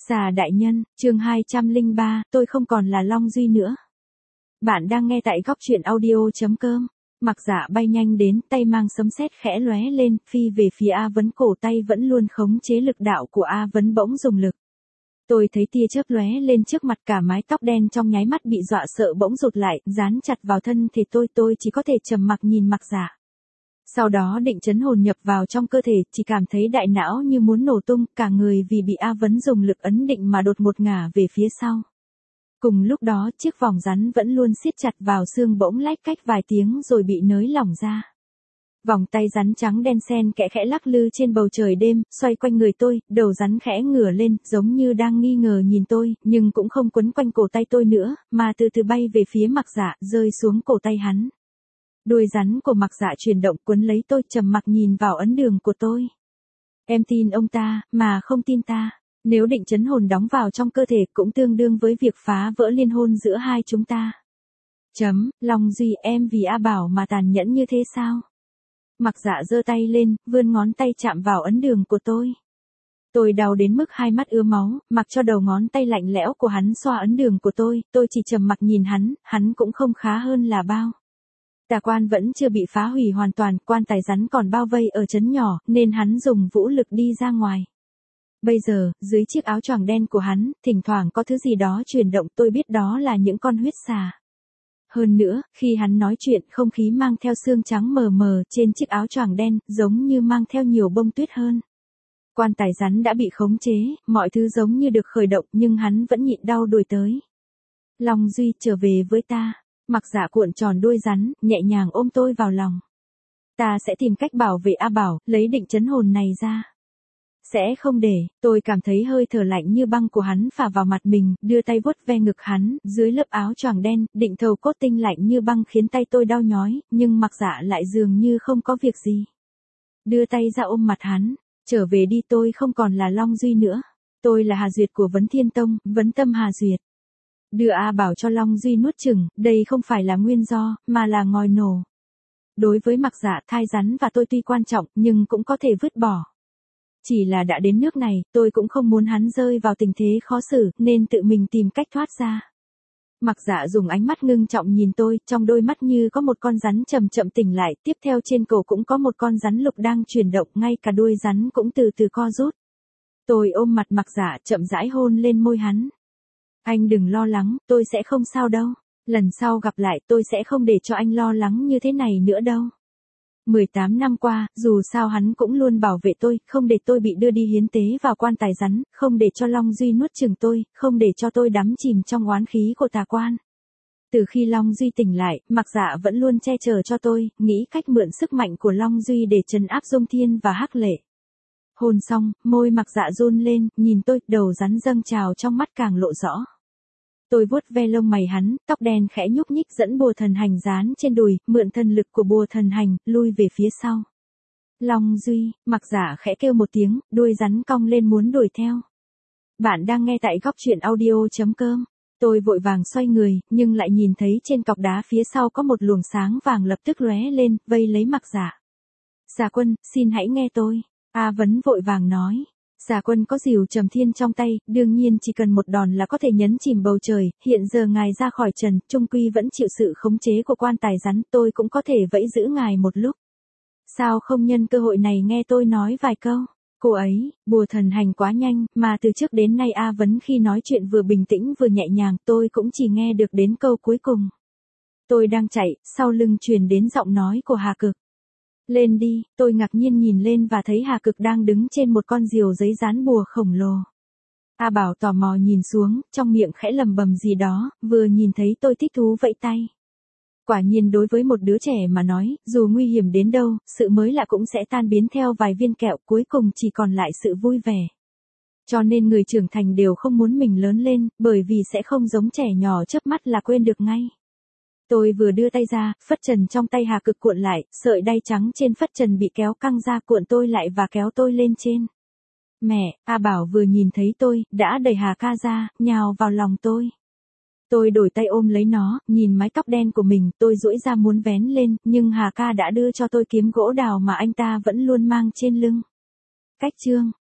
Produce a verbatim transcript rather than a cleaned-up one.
Xà đại nhân, chương hai trăm lẻ ba, tôi không còn là Long Duy nữa. Bạn đang nghe tại góc truyện audio.com. Mặc Dạ bay nhanh đến, tay mang sấm sét khẽ lóe lên, phi về phía A Vấn, cổ tay vẫn luôn khống chế lực đạo của A Vấn bỗng dùng lực. Tôi thấy tia chớp lóe lên trước mặt, cả mái tóc đen trong nháy mắt bị dọa sợ bỗng rụt lại, dán chặt vào thân thể tôi, tôi chỉ có thể trầm mặc nhìn Mặc Dạ. Sau đó định chấn hồn nhập vào trong cơ thể, chỉ cảm thấy đại não như muốn nổ tung, cả người vì bị A Vấn dùng lực ấn định mà đột ngột ngả về phía sau. Cùng lúc đó, chiếc vòng rắn vẫn luôn siết chặt vào xương bỗng lách cách vài tiếng rồi bị nới lỏng ra. Vòng tay rắn trắng đen xen kẽ khẽ lắc lư trên bầu trời đêm, xoay quanh người tôi, đầu rắn khẽ ngửa lên, giống như đang nghi ngờ nhìn tôi, nhưng cũng không quấn quanh cổ tay tôi nữa, mà từ từ bay về phía Mặc Dạ, rơi xuống cổ tay hắn. Đuôi rắn của Mặc Dạ chuyển động quấn lấy tôi, trầm mặc nhìn vào ấn đường của tôi. Em tin ông ta, mà không tin ta. Nếu định chấn hồn đóng vào trong cơ thể cũng tương đương với việc phá vỡ liên hôn giữa hai chúng ta. Chấm, Long Duy, em vì A Bảo mà tàn nhẫn như thế sao? Mặc Dạ giơ tay lên, vươn ngón tay chạm vào ấn đường của tôi. Tôi đau đến mức hai mắt ứa máu, mặc cho đầu ngón tay lạnh lẽo của hắn xoa ấn đường của tôi, tôi chỉ trầm mặc nhìn hắn, hắn cũng không khá hơn là bao. Tà quan vẫn chưa bị phá hủy hoàn toàn, quan tài rắn còn bao vây ở trấn nhỏ, nên hắn dùng vũ lực đi ra ngoài. Bây giờ, dưới chiếc áo choàng đen của hắn, thỉnh thoảng có thứ gì đó chuyển động, tôi biết đó là những con huyết xà. Hơn nữa, khi hắn nói chuyện, không khí mang theo sương trắng mờ mờ trên chiếc áo choàng đen, giống như mang theo nhiều bông tuyết hơn. Quan tài rắn đã bị khống chế, mọi thứ giống như được khởi động, nhưng hắn vẫn nhịn đau đuổi tới. Long Duy, trở về với ta. Mặc Dạ cuộn tròn đuôi rắn, nhẹ nhàng ôm tôi vào lòng. Ta sẽ tìm cách bảo vệ A Bảo, lấy định chấn hồn này ra. Sẽ không để. Tôi cảm thấy hơi thở lạnh như băng của hắn phả vào mặt mình, đưa tay vuốt ve ngực hắn, dưới lớp áo choàng đen, định thầu cốt tinh lạnh như băng khiến tay tôi đau nhói, nhưng Mặc Dạ lại dường như không có việc gì. Đưa tay ra ôm mặt hắn, trở về đi, tôi không còn là Long Duy nữa. Tôi là Hà Duyệt của Vấn Thiên Tông, Vấn Tâm Hà Duyệt. Đưa A Bảo cho Long Duy nuốt chửng, đây không phải là nguyên do, mà là ngòi nổ. Đối với Mặc Dạ, thai rắn và tôi tuy quan trọng, nhưng cũng có thể vứt bỏ. Chỉ là đã đến nước này, tôi cũng không muốn hắn rơi vào tình thế khó xử, nên tự mình tìm cách thoát ra. Mặc Dạ dùng ánh mắt ngưng trọng nhìn tôi, trong đôi mắt như có một con rắn chậm chậm tỉnh lại, tiếp theo trên cổ cũng có một con rắn lục đang chuyển động, ngay cả đuôi rắn cũng từ từ co rút. Tôi ôm mặt Mặc Dạ, chậm rãi hôn lên môi hắn. Anh đừng lo lắng, tôi sẽ không sao đâu. Lần sau gặp lại tôi sẽ không để cho anh lo lắng như thế này nữa đâu. mười tám năm qua, dù sao hắn cũng luôn bảo vệ tôi, không để tôi bị đưa đi hiến tế vào quan tài rắn, không để cho Long Duy nuốt chửng tôi, không để cho tôi đắm chìm trong oán khí của tà quan. Từ khi Long Duy tỉnh lại, Mặc Dạ vẫn luôn che chở cho tôi, nghĩ cách mượn sức mạnh của Long Duy để trấn áp Dung Thiên và Hắc Lệ. Hôn xong, môi Mặc Dạ run lên, nhìn tôi, đầu rắn dâng trào trong mắt càng lộ rõ. Tôi vuốt ve lông mày hắn, tóc đen khẽ nhúc nhích dẫn bùa thần hành dán trên đùi, mượn thần lực của bùa thần hành, lui về phía sau. Long Duy, Mặc Dạ khẽ kêu một tiếng, đuôi rắn cong lên muốn đuổi theo. Bạn đang nghe tại góc truyện audio.com. Tôi vội vàng xoay người, nhưng lại nhìn thấy trên cọc đá phía sau có một luồng sáng vàng lập tức lóe lên, vây lấy Mặc Dạ. Xà Quân, xin hãy nghe tôi. A Vấn vội vàng nói. Xà Quân có rìu Trầm Thiên trong tay, đương nhiên chỉ cần một đòn là có thể nhấn chìm bầu trời, hiện giờ ngài ra khỏi trần, trung quy vẫn chịu sự khống chế của quan tài rắn, tôi cũng có thể vẫy giữ ngài một lúc. Sao không nhân cơ hội này nghe tôi nói vài câu? Cô ấy, bùa thần hành quá nhanh, mà từ trước đến nay A Vấn khi nói chuyện vừa bình tĩnh vừa nhẹ nhàng, tôi cũng chỉ nghe được đến câu cuối cùng. Tôi đang chạy, sau lưng truyền đến giọng nói của Hà Cực. Lên đi, tôi ngạc nhiên nhìn lên và thấy Hà Cực đang đứng trên một con diều giấy dán bùa khổng lồ. A Bảo tò mò nhìn xuống, trong miệng khẽ lầm bầm gì đó, vừa nhìn thấy tôi thích thú vẫy tay. Quả nhiên đối với một đứa trẻ mà nói, dù nguy hiểm đến đâu, sự mới lạ cũng sẽ tan biến theo vài viên kẹo, cuối cùng chỉ còn lại sự vui vẻ. Cho nên người trưởng thành đều không muốn mình lớn lên, bởi vì sẽ không giống trẻ nhỏ chớp mắt là quên được ngay. Tôi vừa đưa tay ra, phất trần trong tay Hà Cực cuộn lại, sợi đay trắng trên phất trần bị kéo căng ra, cuộn tôi lại và kéo tôi lên trên. Mẹ, A Bảo vừa nhìn thấy tôi, đã đẩy Hà ca ra, nhào vào lòng tôi. Tôi đổi tay ôm lấy nó, nhìn mái tóc đen của mình, tôi duỗi ra muốn vén lên, nhưng Hà ca đã đưa cho tôi kiếm gỗ đào mà anh ta vẫn luôn mang trên lưng. Cách chương.